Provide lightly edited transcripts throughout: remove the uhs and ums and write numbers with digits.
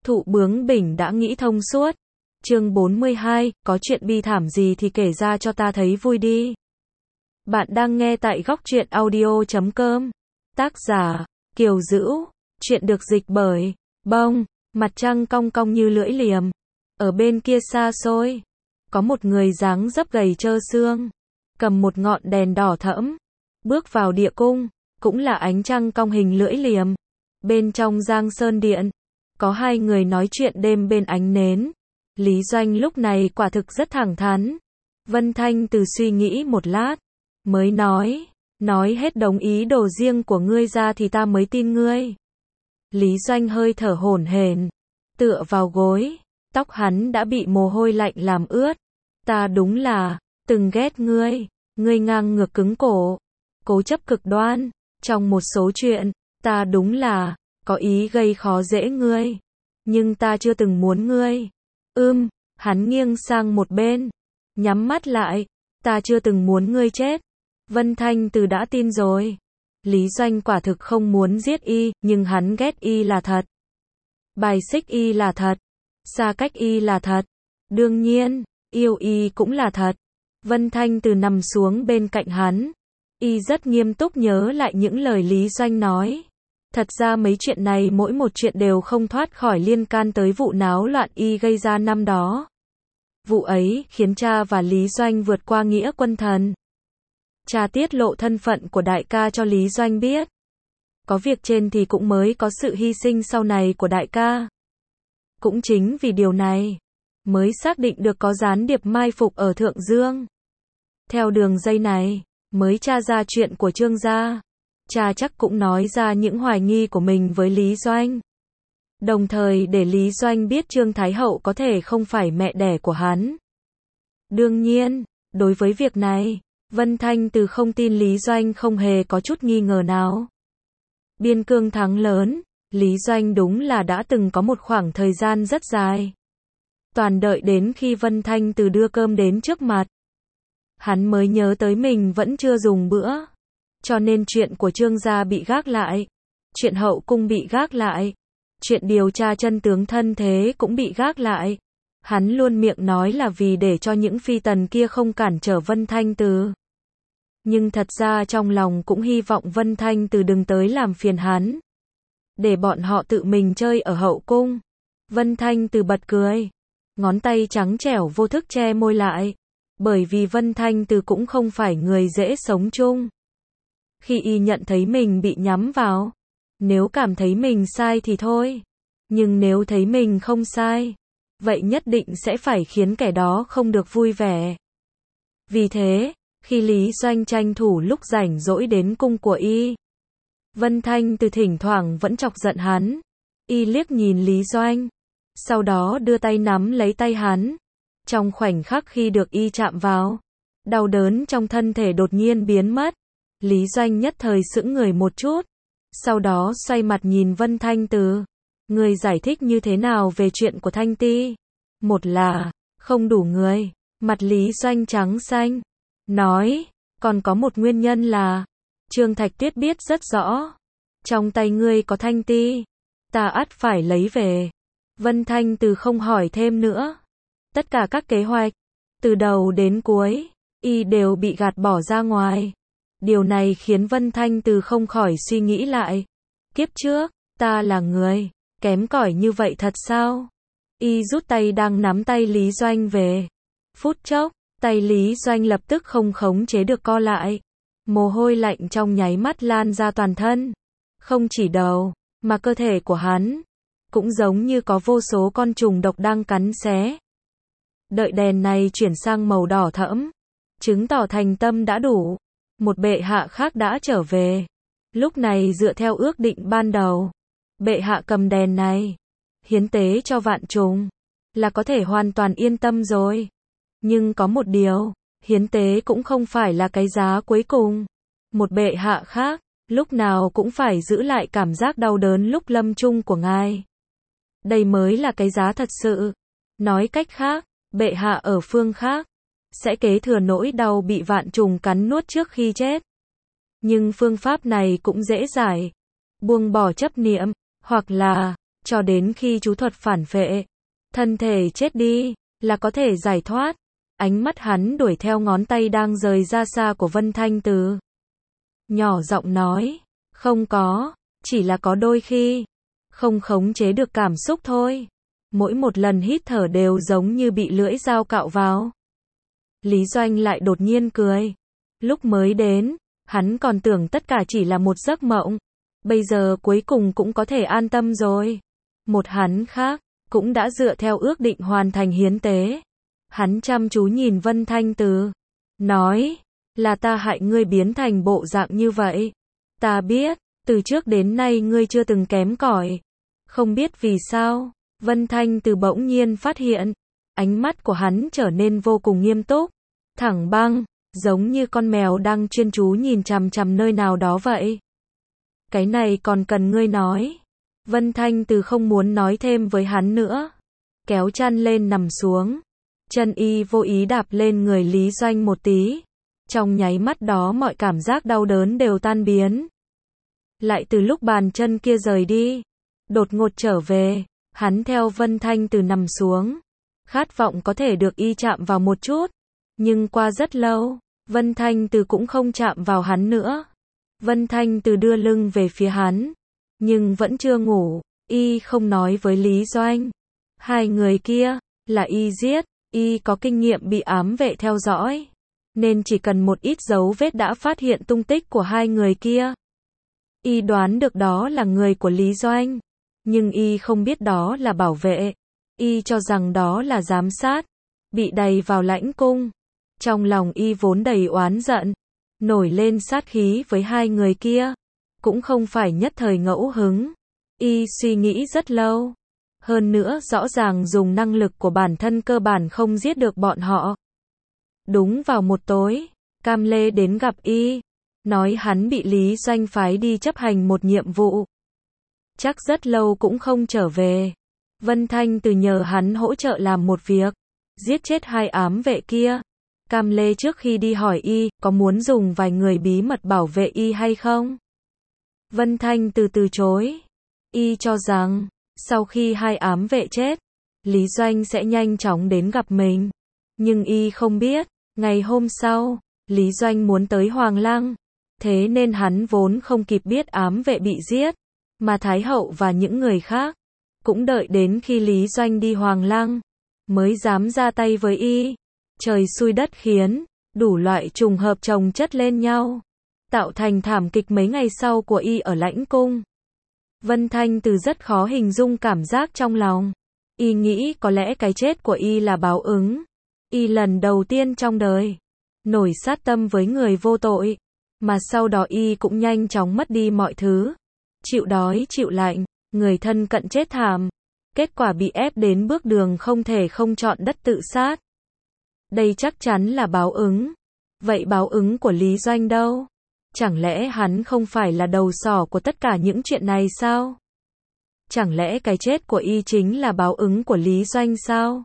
Thụ bướng bỉnh đã nghĩ thông suốt. Chương 42, có chuyện bi thảm gì thì kể ra cho ta thấy vui đi. Bạn đang nghe tại góc truyện audio.com. Tác giả, Kiều Dữu. Chuyện được dịch bởi, Bông. Mặt trăng cong cong như lưỡi liềm. Ở bên kia xa xôi, có một người dáng dấp gầy trơ xương, cầm một ngọn đèn đỏ thẫm, bước vào địa cung, cũng là ánh trăng cong hình lưỡi liềm. Bên trong Giang Sơn Điện, có hai người nói chuyện đêm bên ánh nến. Lý Doanh lúc này quả thực rất thẳng thắn. Vân Thanh Từ suy nghĩ một lát, mới nói hết đống ý đồ riêng của ngươi ra thì ta mới tin ngươi. Lý Doanh hơi thở hổn hển, tựa vào gối, tóc hắn đã bị mồ hôi lạnh làm ướt. Ta đúng là từng ghét ngươi ngang ngược cứng cổ, cố chấp cực đoan, trong một số chuyện, ta đúng là có ý gây khó dễ ngươi, nhưng ta chưa từng muốn ngươi. Hắn nghiêng sang một bên, nhắm mắt lại, ta chưa từng muốn ngươi chết. Vân Thanh Từ đã tin rồi. Lý Doanh quả thực không muốn giết y, nhưng hắn ghét y là thật. Bài xích y là thật. Xa cách y là thật. Đương nhiên, yêu y cũng là thật. Vân Thanh Từ nằm xuống bên cạnh hắn. Y rất nghiêm túc nhớ lại những lời Lý Doanh nói. Thật ra mấy chuyện này mỗi một chuyện đều không thoát khỏi liên can tới vụ náo loạn y gây ra năm đó. Vụ ấy khiến cha và Lý Doanh vượt qua nghĩa quân thần. Cha tiết lộ thân phận của đại ca cho Lý Doanh biết. Có việc trên thì cũng mới có sự hy sinh sau này của đại ca. Cũng chính vì điều này, mới xác định được có gián điệp mai phục ở Thượng Dương. Theo đường dây này, mới tra ra chuyện của Trương gia. Cha chắc cũng nói ra những hoài nghi của mình với Lý Doanh. Đồng thời để Lý Doanh biết Trương Thái Hậu có thể không phải mẹ đẻ của hắn. Đương nhiên, đối với việc này, Vân Thanh Từ không tin Lý Doanh không hề có chút nghi ngờ nào. Biên cương thắng lớn, Lý Doanh đúng là đã từng có một khoảng thời gian rất dài. Toàn đợi đến khi Vân Thanh Từ đưa cơm đến trước mặt, hắn mới nhớ tới mình vẫn chưa dùng bữa. Cho nên chuyện của Trương gia bị gác lại, chuyện hậu cung bị gác lại, chuyện điều tra chân tướng thân thế cũng bị gác lại. Hắn luôn miệng nói là vì để cho những phi tần kia không cản trở Vân Thanh Từ. Nhưng thật ra trong lòng cũng hy vọng Vân Thanh Từ đừng tới làm phiền hắn, để bọn họ tự mình chơi ở hậu cung. Vân Thanh Từ bật cười, ngón tay trắng trẻo vô thức che môi lại, bởi vì Vân Thanh Từ cũng không phải người dễ sống chung. Khi y nhận thấy mình bị nhắm vào, nếu cảm thấy mình sai thì thôi, nhưng nếu thấy mình không sai, vậy nhất định sẽ phải khiến kẻ đó không được vui vẻ. Vì thế, khi Lý Doanh tranh thủ lúc rảnh rỗi đến cung của y, Vân Thanh Từ thỉnh thoảng vẫn chọc giận hắn. Y liếc nhìn Lý Doanh, sau đó đưa tay nắm lấy tay hắn. Trong khoảnh khắc khi được y chạm vào, đau đớn trong thân thể đột nhiên biến mất. Lý Doanh nhất thời sững người một chút, sau đó xoay mặt nhìn Vân Thanh Từ. Người giải thích như thế nào về chuyện của Thanh Ti? Một là không đủ người. Mặt Lý Doanh trắng xanh, nói, còn có một nguyên nhân là Trương Thạch Tuyết biết rất rõ, trong tay ngươi có Thanh Ti, ta ắt phải lấy về. Vân Thanh Từ không hỏi thêm nữa. Tất cả các kế hoạch, từ đầu đến cuối, y đều bị gạt bỏ ra ngoài. Điều này khiến Vân Thanh Từ không khỏi suy nghĩ lại. Kiếp trước, ta là người kém cỏi như vậy thật sao? Y rút tay đang nắm tay Lý Doanh về. Phút chốc, tay Lý Doanh lập tức không khống chế được co lại. Mồ hôi lạnh trong nháy mắt lan ra toàn thân. Không chỉ đầu, mà cơ thể của hắn cũng giống như có vô số con trùng độc đang cắn xé. Đợi đèn này chuyển sang màu đỏ thẫm, chứng tỏ thành tâm đã đủ. Một bệ hạ khác đã trở về. Lúc này dựa theo ước định ban đầu, bệ hạ cầm đèn này, hiến tế cho vạn trùng, là có thể hoàn toàn yên tâm rồi. Nhưng có một điều, hiến tế cũng không phải là cái giá cuối cùng. Một bệ hạ khác, lúc nào cũng phải giữ lại cảm giác đau đớn lúc lâm chung của ngài. Đây mới là cái giá thật sự. Nói cách khác, bệ hạ ở phương khác sẽ kế thừa nỗi đau bị vạn trùng cắn nuốt trước khi chết. Nhưng phương pháp này cũng dễ giải. Buông bỏ chấp niệm, hoặc là cho đến khi chú thuật phản phệ, thân thể chết đi, là có thể giải thoát. Ánh mắt hắn đuổi theo ngón tay đang rời ra xa của Vân Thanh Từ. Nhỏ giọng nói, không có, chỉ là có đôi khi, không khống chế được cảm xúc thôi. Mỗi một lần hít thở đều giống như bị lưỡi dao cạo vào. Lý Doanh lại đột nhiên cười. Lúc mới đến, hắn còn tưởng tất cả chỉ là một giấc mộng. Bây giờ cuối cùng cũng có thể an tâm rồi. Một hắn khác, cũng đã dựa theo ước định hoàn thành hiến tế. Hắn chăm chú nhìn Vân Thanh Từ. Nói, là ta hại ngươi biến thành bộ dạng như vậy. Ta biết, từ trước đến nay ngươi chưa từng kém cỏi. Không biết vì sao, Vân Thanh Từ bỗng nhiên phát hiện, ánh mắt của hắn trở nên vô cùng nghiêm túc, thẳng băng, giống như con mèo đang chuyên chú nhìn chằm chằm nơi nào đó vậy. Cái này còn cần ngươi nói. Vân Thanh Từ không muốn nói thêm với hắn nữa. Kéo chăn lên nằm xuống. Chân y vô ý đạp lên người Lý Doanh một tí. Trong nháy mắt đó mọi cảm giác đau đớn đều tan biến. Lại từ lúc bàn chân kia rời đi, đột ngột trở về, hắn theo Vân Thanh Từ nằm xuống. Khát vọng có thể được y chạm vào một chút. Nhưng qua rất lâu, Vân Thanh Từ cũng không chạm vào hắn nữa. Vân Thanh Từ đưa lưng về phía hắn, nhưng vẫn chưa ngủ. Y không nói với Lý Doanh. Hai người kia, là y giết. Y có kinh nghiệm bị ám vệ theo dõi, nên chỉ cần một ít dấu vết đã phát hiện tung tích của hai người kia. Y đoán được đó là người của Lý Doanh, nhưng y không biết đó là bảo vệ. Y cho rằng đó là giám sát, bị đày vào lãnh cung. Trong lòng y vốn đầy oán giận, nổi lên sát khí với hai người kia, cũng không phải nhất thời ngẫu hứng. Y suy nghĩ rất lâu. Hơn nữa rõ ràng dùng năng lực của bản thân cơ bản không giết được bọn họ. Đúng vào một tối, Cam Lê đến gặp y, nói hắn bị Lý Doanh phái đi chấp hành một nhiệm vụ. Chắc rất lâu cũng không trở về. Vân Thanh Từ nhờ hắn hỗ trợ làm một việc, giết chết hai ám vệ kia. Cam Lê trước khi đi hỏi y, có muốn dùng vài người bí mật bảo vệ y hay không? Vân Thanh Từ từ chối. Y cho rằng, sau khi hai ám vệ chết, Lý Doanh sẽ nhanh chóng đến gặp mình. Nhưng y không biết, ngày hôm sau, Lý Doanh muốn tới Hoàng Lăng. Thế nên hắn vốn không kịp biết ám vệ bị giết, mà Thái Hậu và những người khác cũng đợi đến khi Lý Doanh đi Hoàng Lăng mới dám ra tay với y. Trời xui đất khiến, đủ loại trùng hợp chồng chất lên nhau, tạo thành thảm kịch mấy ngày sau của y ở lãnh cung. Vân Thanh Từ rất khó hình dung cảm giác trong lòng. Y nghĩ có lẽ cái chết của y là báo ứng. Y lần đầu tiên trong đời nổi sát tâm với người vô tội, mà sau đó y cũng nhanh chóng mất đi mọi thứ. Chịu đói chịu lạnh, người thân cận chết thảm. Kết quả bị ép đến bước đường không thể không chọn đất tự sát. Đây chắc chắn là báo ứng. Vậy báo ứng của Lý Doanh đâu? Chẳng lẽ hắn không phải là đầu sỏ của tất cả những chuyện này sao? Chẳng lẽ cái chết của y chính là báo ứng của Lý Doanh sao?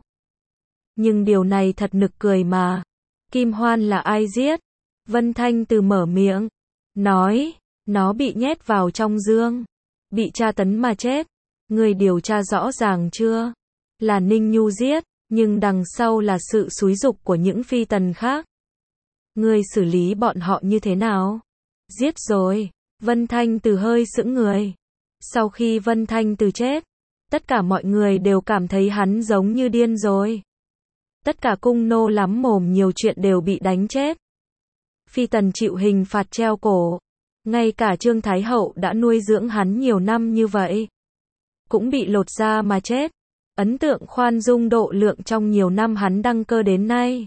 Nhưng điều này thật nực cười mà. Kim Hoan là ai giết? Vân Thanh Từ mở miệng, nói, nó bị nhét vào trong giương, bị tra tấn mà chết. Người điều tra rõ ràng chưa? Là Ninh Nhu giết, nhưng đằng sau là sự xúi giục của những phi tần khác. Người xử lý bọn họ như thế nào? Giết rồi. Vân Thanh Từ hơi sững người. Sau khi Vân Thanh Từ chết, tất cả mọi người đều cảm thấy hắn giống như điên rồi. Tất cả cung nô lắm mồm nhiều chuyện đều bị đánh chết. Phi tần chịu hình phạt treo cổ. Ngay cả Trương Thái Hậu đã nuôi dưỡng hắn nhiều năm như vậy, cũng bị lột da mà chết. Ấn tượng khoan dung độ lượng trong nhiều năm hắn đăng cơ đến nay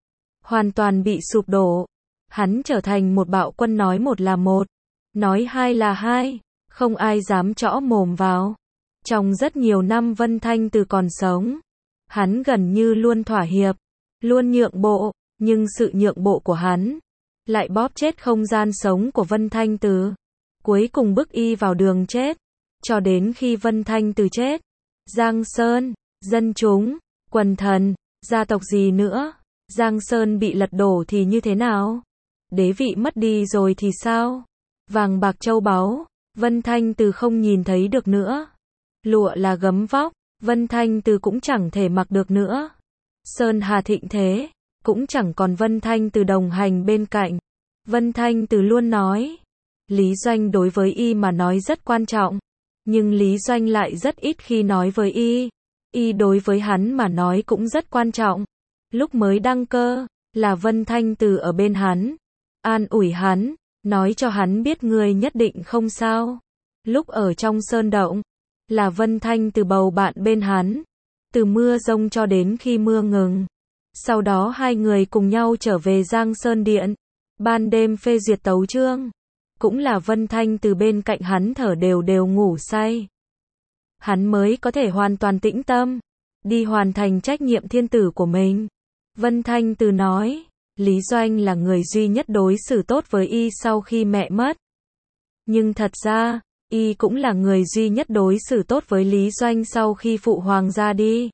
hoàn toàn bị sụp đổ. Hắn trở thành một bạo quân nói một là một, nói hai là hai, không ai dám chõ mồm vào. Trong rất nhiều năm Vân Thanh Từ còn sống, hắn gần như luôn thỏa hiệp, luôn nhượng bộ, nhưng sự nhượng bộ của hắn lại bóp chết không gian sống của Vân Thanh Từ, cuối cùng bức y vào đường chết. Cho đến khi Vân Thanh Từ chết, Giang Sơn, dân chúng, quần thần, gia tộc gì nữa, Giang Sơn bị lật đổ thì như thế nào? Đế vị mất đi rồi thì sao? Vàng bạc châu báu, Vân Thanh Từ không nhìn thấy được nữa. Lụa là gấm vóc, Vân Thanh Từ cũng chẳng thể mặc được nữa. Sơn Hà thịnh thế, cũng chẳng còn Vân Thanh Từ đồng hành bên cạnh. Vân Thanh Từ luôn nói, Lý Doanh đối với y mà nói rất quan trọng, nhưng Lý Doanh lại rất ít khi nói với y. Y đối với hắn mà nói cũng rất quan trọng. Lúc mới đăng cơ, là Vân Thanh Từ ở bên hắn, an ủi hắn, nói cho hắn biết ngươi nhất định không sao. Lúc ở trong sơn động, là Vân Thanh Từ bầu bạn bên hắn, từ mưa giông cho đến khi mưa ngừng. Sau đó hai người cùng nhau trở về Giang Sơn Điện, ban đêm phê duyệt tấu chương, cũng là Vân Thanh Từ bên cạnh hắn thở đều đều ngủ say. Hắn mới có thể hoàn toàn tĩnh tâm, đi hoàn thành trách nhiệm thiên tử của mình. Vân Thanh Từ nói, Lý Doanh là người duy nhất đối xử tốt với y sau khi mẹ mất. Nhưng thật ra, y cũng là người duy nhất đối xử tốt với Lý Doanh sau khi phụ hoàng ra đi.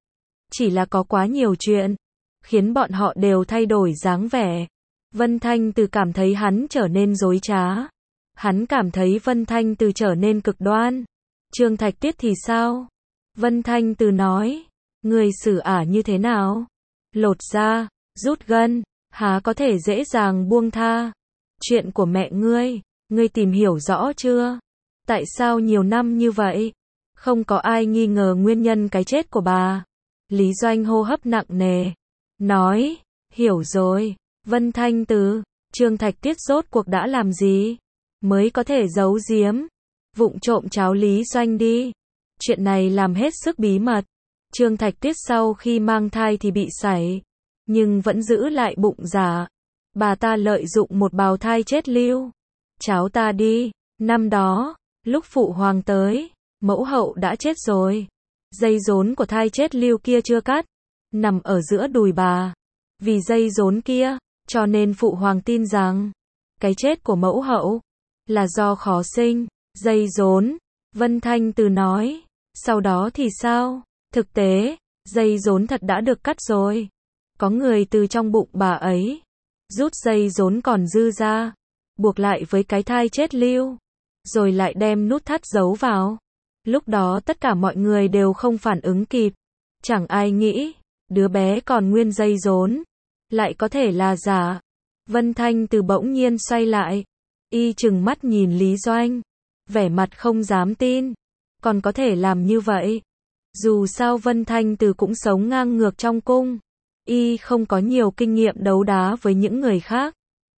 Chỉ là có quá nhiều chuyện, khiến bọn họ đều thay đổi dáng vẻ. Vân Thanh Từ cảm thấy hắn trở nên dối trá. Hắn cảm thấy Vân Thanh Từ trở nên cực đoan. Trương Thạch Tiết thì sao? Vân Thanh Từ nói, người xử ả như thế nào? Lột da, rút gân, há có thể dễ dàng buông tha. Chuyện của mẹ ngươi tìm hiểu rõ chưa? Tại sao nhiều năm như vậy? Không có ai nghi ngờ nguyên nhân cái chết của bà. Lý Doanh hô hấp nặng nề, nói, hiểu rồi. Vân Thanh Từ, Trương Thạch Tiết rốt cuộc đã làm gì? Mới có thể giấu giếm, vụng trộm cháo Lý Doanh đi. Chuyện này làm hết sức bí mật. Trương Thạch Tiết sau khi mang thai thì bị sảy, nhưng vẫn giữ lại bụng giả. Bà ta lợi dụng một bào thai chết lưu. Cháu ta đi. Năm đó, lúc phụ hoàng tới, mẫu hậu đã chết rồi. Dây rốn của thai chết lưu kia chưa cắt, nằm ở giữa đùi bà. Vì dây rốn kia, cho nên phụ hoàng tin rằng, cái chết của mẫu hậu, là do khó sinh, dây rốn. Vân Thanh Từ nói, sau đó thì sao? Thực tế, dây rốn thật đã được cắt rồi. Có người từ trong bụng bà ấy, rút dây rốn còn dư ra, buộc lại với cái thai chết lưu, rồi lại đem nút thắt giấu vào. Lúc đó tất cả mọi người đều không phản ứng kịp. Chẳng ai nghĩ, đứa bé còn nguyên dây rốn, lại có thể là giả. Vân Thanh Từ bỗng nhiên xoay lại, y trừng mắt nhìn Lý Doanh, vẻ mặt không dám tin, còn có thể làm như vậy. Dù sao Vân Thanh Từ cũng sống ngang ngược trong cung, y không có nhiều kinh nghiệm đấu đá với những người khác.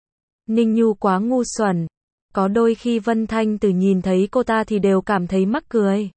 Ninh Nhu quá ngu xuẩn, có đôi khi Vân Thanh Từ nhìn thấy cô ta thì đều cảm thấy mắc cười.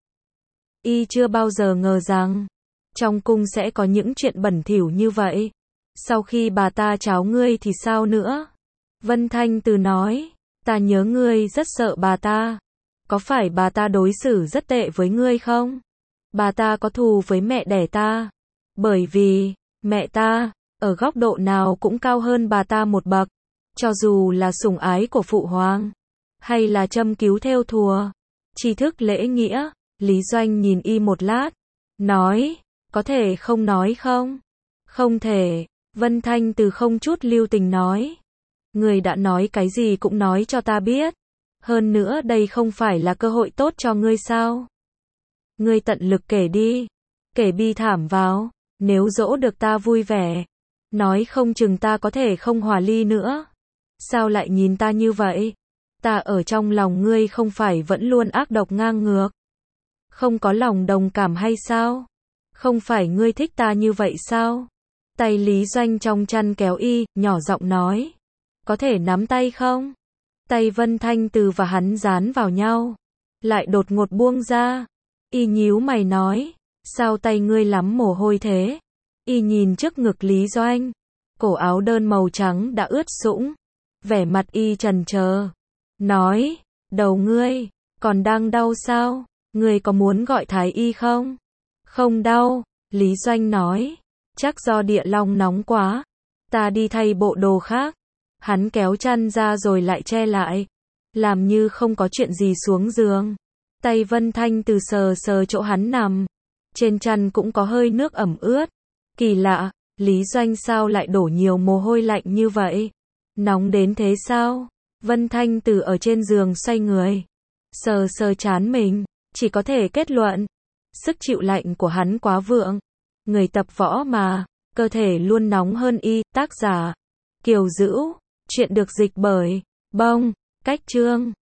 Y chưa bao giờ ngờ rằng, trong cung sẽ có những chuyện bẩn thỉu như vậy. Sau khi bà ta cháo ngươi thì sao nữa? Vân Thanh Từ nói, ta nhớ ngươi rất sợ bà ta. Có phải bà ta đối xử rất tệ với ngươi không? Bà ta có thù với mẹ đẻ ta. Bởi vì, mẹ ta, ở góc độ nào cũng cao hơn bà ta một bậc. Cho dù là sủng ái của phụ hoàng, hay là châm cứu thêu thùa, tri thức lễ nghĩa. Lý Doanh nhìn y một lát, nói, có thể không nói không? Không thể. Vân Thanh Từ không chút lưu tình nói, người đã nói cái gì cũng nói cho ta biết. Hơn nữa đây không phải là cơ hội tốt cho ngươi sao? Ngươi tận lực kể đi, kể bi thảm vào, nếu dỗ được ta vui vẻ, nói không chừng ta có thể không hòa ly nữa. Sao lại nhìn ta như vậy? Ta ở trong lòng ngươi không phải vẫn luôn ác độc ngang ngược, không có lòng đồng cảm hay sao? Không phải ngươi thích ta như vậy sao? Tay Lý Doanh trong chăn kéo y, nhỏ giọng nói, có thể nắm tay không? Tay Vân Thanh Từ và hắn dán vào nhau, lại đột ngột buông ra. Y nhíu mày nói, sao tay ngươi lắm mồ hôi thế? Y nhìn trước ngực Lý Doanh, cổ áo đơn màu trắng đã ướt sũng, vẻ mặt y chần chờ, nói, đầu ngươi, còn đang đau sao? Ngươi có muốn gọi thái y không? Không đau, Lý Doanh nói, chắc do địa long nóng quá, ta đi thay bộ đồ khác. Hắn kéo chăn ra rồi lại che lại, làm như không có chuyện gì xuống giường. Tay Vân Thanh Từ sờ sờ chỗ hắn nằm, trên chăn cũng có hơi nước ẩm ướt. Kỳ lạ, Lý Doanh sao lại đổ nhiều mồ hôi lạnh như vậy? Nóng đến thế sao? Vân Thanh Từ ở trên giường xoay người, sờ sờ trán mình, Chỉ có thể kết luận, sức chịu lạnh của hắn quá vượng. Người tập võ mà, cơ thể luôn nóng hơn y. Tác giả Kiều Dữu. Chuyện được dịch bởi Bông Cách Chương.